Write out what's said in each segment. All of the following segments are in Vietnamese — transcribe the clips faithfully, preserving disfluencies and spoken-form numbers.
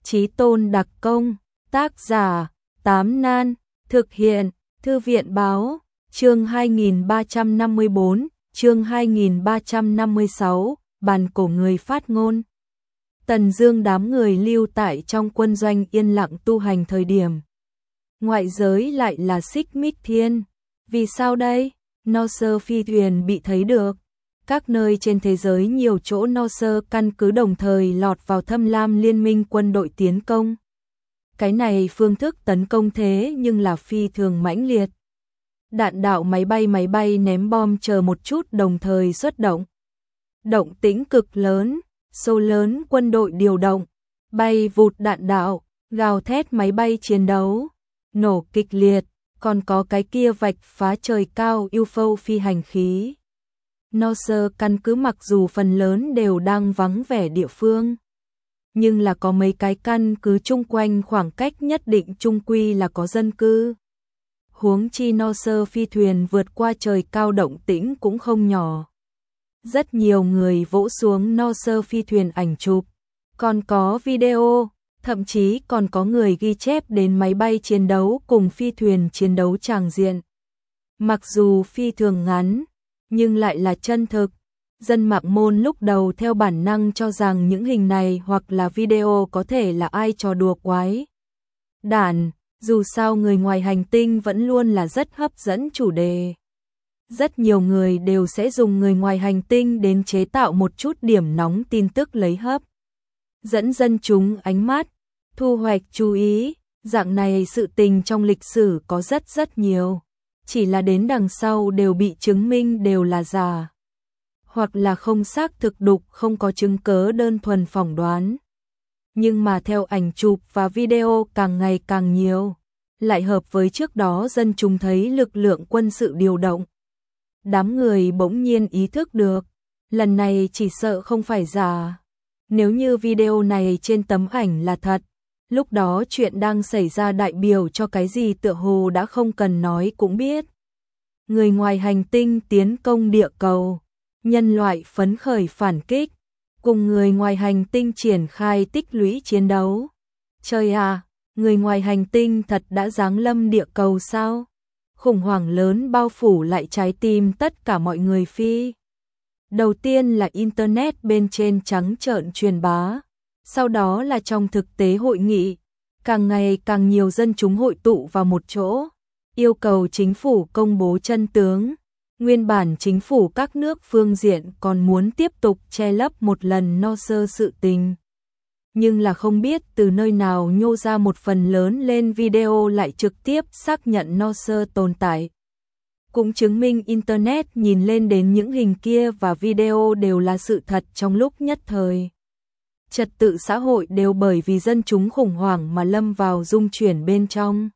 Chí Tôn đặc công, tác giả, Tám Nan, thực hiện, Thư viện báo, chương hai nghìn ba trăm năm mươi bốn, chương hai nghìn ba trăm năm mươi sáu, bàn cổ người phát ngôn. Tần Dương đám người lưu tại trong quân doanh yên lặng tu hành thời điểm. Ngoại giới lại là xích mích thiên. Vì sao đây? No Sơ phi thuyền bị thấy được. Các nơi trên thế giới nhiều chỗ No Sơ căn cứ đồng thời lọt vào Thâm Lam liên minh quân đội tiến công. Cái này phương thức tấn công thế nhưng là phi thường mãnh liệt. Đạn đạo máy bay máy bay ném bom chờ một chút đồng thời xuất động. Động tĩnh cực lớn, số lớn quân đội điều động, bay vụt đạn đạo, gào thét máy bay chiến đấu, nổ kịch liệt, còn có cái kia vạch phá trời cao u ép ô phi hành khí. No Sơ căn cứ mặc dù phần lớn đều đang vắng vẻ địa phương, nhưng là có mấy cái căn cứ chung quanh khoảng cách nhất định chung quy là có dân cư. Huống chi No Sơ phi thuyền vượt qua trời cao động tĩnh cũng không nhỏ. Rất nhiều người vỗ xuống No Sơ phi thuyền ảnh chụp, còn có video, thậm chí còn có người ghi chép đến máy bay chiến đấu cùng phi thuyền chiến đấu tràng diện. Mặc dù phi thường ngắn, nhưng lại là chân thực. Dân mạng môn lúc đầu theo bản năng cho rằng những hình này hoặc là video có thể là ai trò đùa quái đản, dù sao người ngoài hành tinh vẫn luôn là rất hấp dẫn chủ đề. Rất nhiều người đều sẽ dùng người ngoài hành tinh đến chế tạo một chút điểm nóng tin tức lấy hấp dẫn dân chúng ánh mắt, thu hoạch chú ý. Dạng này sự tình trong lịch sử có rất rất nhiều, chỉ là đến đằng sau đều bị chứng minh đều là giả, hoặc là không xác thực đục, không có chứng cớ, đơn thuần phỏng đoán. Nhưng mà theo ảnh chụp và video càng ngày càng nhiều, lại hợp với trước đó dân chúng thấy lực lượng quân sự điều động. Đám người bỗng nhiên ý thức được, lần này chỉ sợ không phải giả. Nếu như video này trên tấm ảnh là thật, lúc đó chuyện đang xảy ra đại biểu cho cái gì tựa hồ đã không cần nói cũng biết. Người ngoài hành tinh tiến công địa cầu, nhân loại phấn khởi phản kích, cùng người ngoài hành tinh triển khai tích lũy chiến đấu. Trời à, người ngoài hành tinh thật đã giáng lâm địa cầu sao? Khủng hoảng lớn bao phủ lại trái tim tất cả mọi người phi. Đầu tiên là Internet bên trên trắng trợn truyền bá, sau đó là trong thực tế hội nghị, càng ngày càng nhiều dân chúng hội tụ vào một chỗ, yêu cầu chính phủ công bố chân tướng. Nguyên bản chính phủ các nước phương diện còn muốn tiếp tục che lấp một lần No Sơ sự tình. Nhưng là không biết từ nơi nào nhô ra một phần lớn lên video lại trực tiếp xác nhận No Sơ tồn tại. Cũng chứng minh Internet nhìn lên đến những hình kia và video đều là sự thật trong lúc nhất thời. Trật tự xã hội đều bởi vì dân chúng khủng hoảng mà lâm vào rung chuyển bên trong.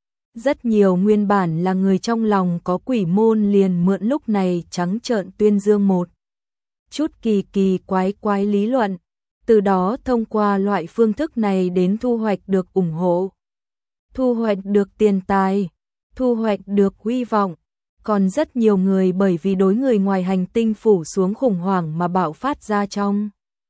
Rất nhiều nguyên bản là người trong lòng có quỷ môn liền mượn lúc này trắng trợn tuyên dương một chút kỳ kỳ quái quái lý luận, từ đó thông qua loại phương thức này đến thu hoạch được ủng hộ, thu hoạch được tiền tài, thu hoạch được hy vọng. Còn rất nhiều người bởi vì đối người ngoài hành tinh phủ xuống khủng hoảng mà bạo phát ra trong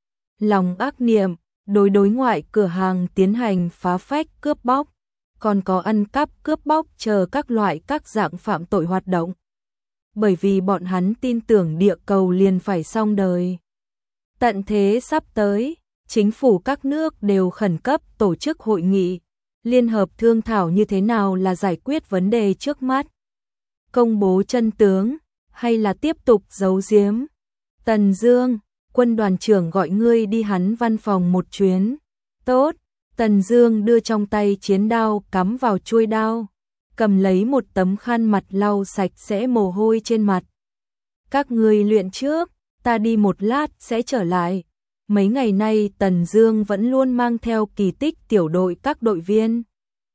lòng ác niệm, đối đối ngoại cửa hàng tiến hành phá phách cướp bóc, còn có ăn cắp cướp bóc chờ các loại các dạng phạm tội hoạt động. Bởi vì bọn hắn tin tưởng địa cầu liền phải xong đời. Tận thế sắp tới, chính phủ các nước đều khẩn cấp tổ chức hội nghị, liên hợp thương thảo như thế nào là giải quyết vấn đề trước mắt. Công bố chân tướng, hay là tiếp tục giấu giếm. Tần Dương, quân đoàn trưởng gọi ngươi đi hắn văn phòng một chuyến. Tốt. Tần Dương đưa trong tay chiến đao cắm vào chuôi đao, cầm lấy một tấm khăn mặt lau sạch sẽ mồ hôi trên mặt. Các ngươi luyện trước, ta đi một lát sẽ trở lại. Mấy ngày nay Tần Dương vẫn luôn mang theo kỳ tích tiểu đội các đội viên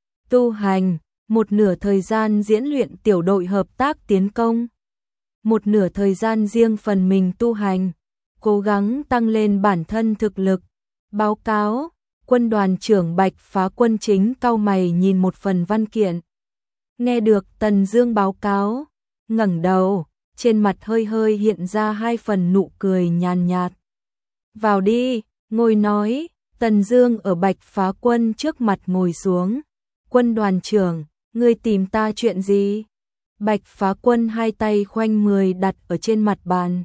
tu hành, một nửa thời gian diễn luyện tiểu đội hợp tác tiến công, một nửa thời gian riêng phần mình tu hành, cố gắng tăng lên bản thân thực lực. Báo cáo. Quân đoàn trưởng Bạch Phá Quân chính cau mày nhìn một phần văn kiện. Nghe được Tần Dương báo cáo, ngẩng đầu, trên mặt hơi hơi hiện ra hai phần nụ cười nhàn nhạt. Vào đi, ngồi nói, Tần Dương ở Bạch Phá Quân trước mặt ngồi xuống. Quân đoàn trưởng, ngươi tìm ta chuyện gì? Bạch Phá Quân hai tay khoanh mười đặt ở trên mặt bàn.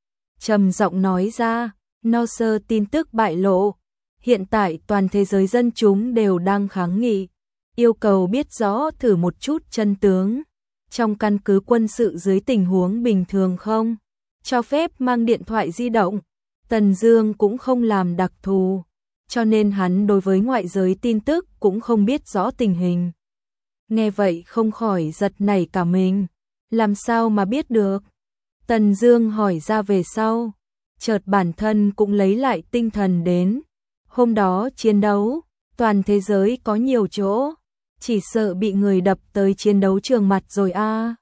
Trầm giọng nói ra, no sơ tin tức bại lộ. Hiện tại toàn thế giới dân chúng đều đang kháng nghị. Yêu cầu biết rõ thử một chút chân tướng. Trong căn cứ quân sự dưới tình huống bình thường không? Cho phép mang điện thoại di động. Tần Dương cũng không làm đặc thù. Cho nên hắn đối với ngoại giới tin tức cũng không biết rõ tình hình. Nghe vậy không khỏi giật nảy cả mình. Làm sao mà biết được? Tần Dương hỏi ra về sau. Chợt bản thân cũng lấy lại tinh thần đến. Hôm đó chiến đấu, toàn thế giới có nhiều chỗ. Chỉ sợ bị người đập tới chiến đấu trường mặt rồi a. À.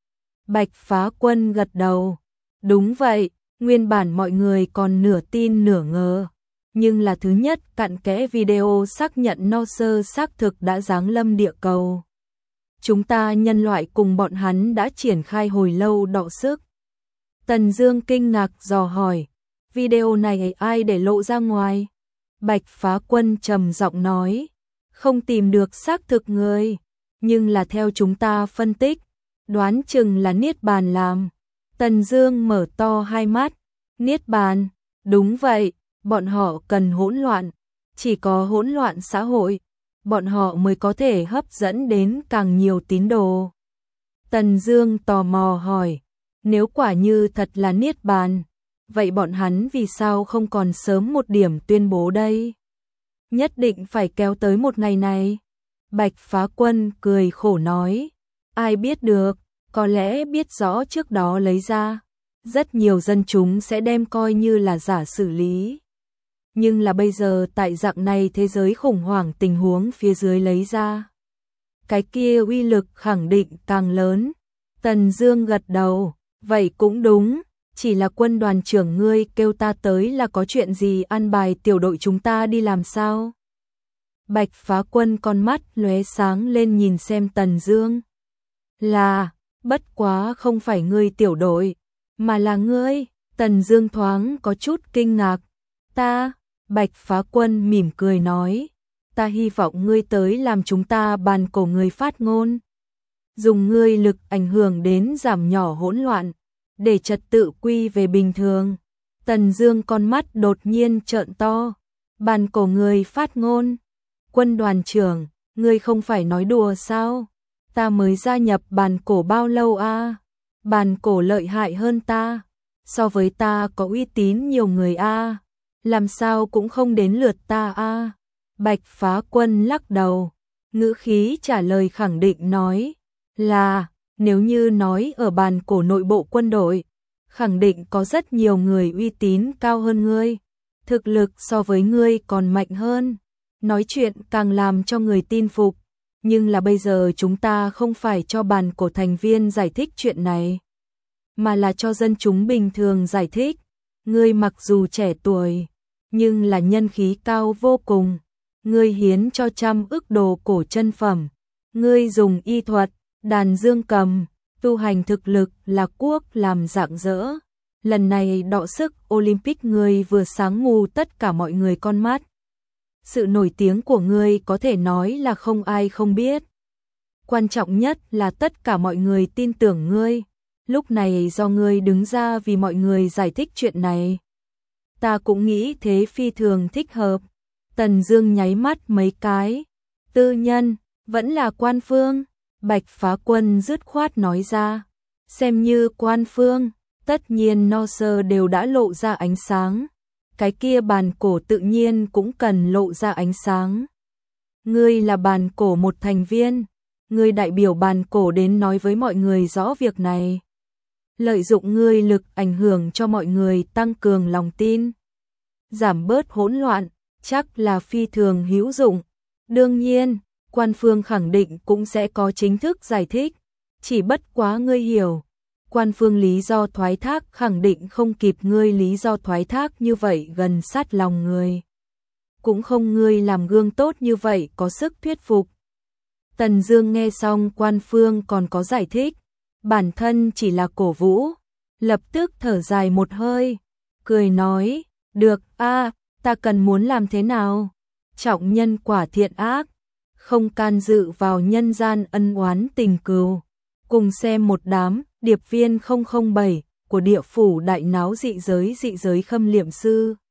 Bạch Phá Quân gật đầu. Đúng vậy, nguyên bản mọi người còn nửa tin nửa ngờ. Nhưng là thứ nhất cặn kẽ video xác nhận no sơ xác thực đã giáng lâm địa cầu. Chúng ta nhân loại cùng bọn hắn đã triển khai hồi lâu đọ sức. Tần Dương kinh ngạc dò hỏi, video này ai để lộ ra ngoài? Bạch Phá Quân trầm giọng nói, không tìm được xác thực người, nhưng là theo chúng ta phân tích, đoán chừng là Niết Bàn làm. Tần Dương mở to hai mắt, Niết Bàn, đúng vậy, bọn họ cần hỗn loạn, chỉ có hỗn loạn xã hội, bọn họ mới có thể hấp dẫn đến càng nhiều tín đồ. Tần Dương tò mò hỏi, nếu quả như thật là Niết Bàn, vậy bọn hắn vì sao không còn sớm một điểm tuyên bố đây? Nhất định phải kéo tới một ngày này. Bạch Phá Quân cười khổ nói, ai biết được, có lẽ biết rõ trước đó lấy ra, rất nhiều dân chúng sẽ đem coi như là giả xử lý. Nhưng là bây giờ tại dạng này thế giới khủng hoảng tình huống phía dưới lấy ra, cái kia uy lực khẳng định càng lớn. Tần Dương gật đầu, vậy cũng đúng, chỉ là quân đoàn trưởng ngươi kêu ta tới là có chuyện gì an bài tiểu đội chúng ta đi làm sao? Bạch Phá Quân con mắt lóe sáng lên nhìn xem Tần Dương. Là, bất quá không phải ngươi tiểu đội, mà là ngươi. Tần Dương thoáng có chút kinh ngạc. Ta, Bạch Phá Quân mỉm cười nói, ta hy vọng ngươi tới làm chúng ta bàn cổ người phát ngôn. Dùng ngươi lực ảnh hưởng đến giảm nhỏ hỗn loạn, để trật tự quy về bình thường. Tần Dương con mắt đột nhiên trợn to. Bàn cổ người phát ngôn. Quân đoàn trưởng, ngươi không phải nói đùa sao? Ta mới gia nhập bàn cổ bao lâu a? À? Bàn cổ lợi hại hơn ta. So với ta có uy tín nhiều người a. À? Làm sao cũng không đến lượt ta a. À? Bạch Phá Quân lắc đầu, ngữ khí trả lời khẳng định nói, là, nếu như nói ở bàn cổ nội bộ quân đội, khẳng định có rất nhiều người uy tín cao hơn ngươi, thực lực so với ngươi còn mạnh hơn, nói chuyện càng làm cho người tin phục, nhưng là bây giờ chúng ta không phải cho bàn cổ thành viên giải thích chuyện này, mà là cho dân chúng bình thường giải thích. Ngươi mặc dù trẻ tuổi, nhưng là nhân khí cao vô cùng. Ngươi hiến cho trăm ức đồ cổ chân phẩm. Ngươi dùng y thuật, đàn dương cầm, tu hành thực lực là quốc làm rạng rỡ. Lần này đọ sức Olympic ngươi vừa sáng ngu tất cả mọi người con mắt. Sự nổi tiếng của ngươi có thể nói là không ai không biết. Quan trọng nhất là tất cả mọi người tin tưởng ngươi. Lúc này do ngươi đứng ra vì mọi người giải thích chuyện này. Ta cũng nghĩ thế phi thường thích hợp. Tần Dương nháy mắt mấy cái. Tư nhân, vẫn là quan phương. Bạch Phá Quân dứt khoát nói ra. Xem như quan phương, tất nhiên no sơ đều đã lộ ra ánh sáng. Cái kia bàn cổ tự nhiên cũng cần lộ ra ánh sáng. Ngươi là bàn cổ một thành viên. Ngươi đại biểu bàn cổ đến nói với mọi người rõ việc này. Lợi dụng ngươi lực ảnh hưởng cho mọi người tăng cường lòng tin. Giảm bớt hỗn loạn, chắc là phi thường hữu dụng. Đương nhiên, quan phương khẳng định cũng sẽ có chính thức giải thích. Chỉ bất quá ngươi hiểu, quan phương lý do thoái thác khẳng định không kịp ngươi lý do thoái thác như vậy gần sát lòng người. Cũng không ngươi làm gương tốt như vậy có sức thuyết phục. Tần Dương nghe xong quan phương còn có giải thích, bản thân chỉ là cổ vũ, lập tức thở dài một hơi, cười nói, được a, ta cần muốn làm thế nào? Trọng nhân quả thiện ác, không can dự vào nhân gian ân oán tình cừu. Cùng xem một đám điệp viên không không bảy của địa phủ đại náo dị giới dị giới Khâm Liệm Sư.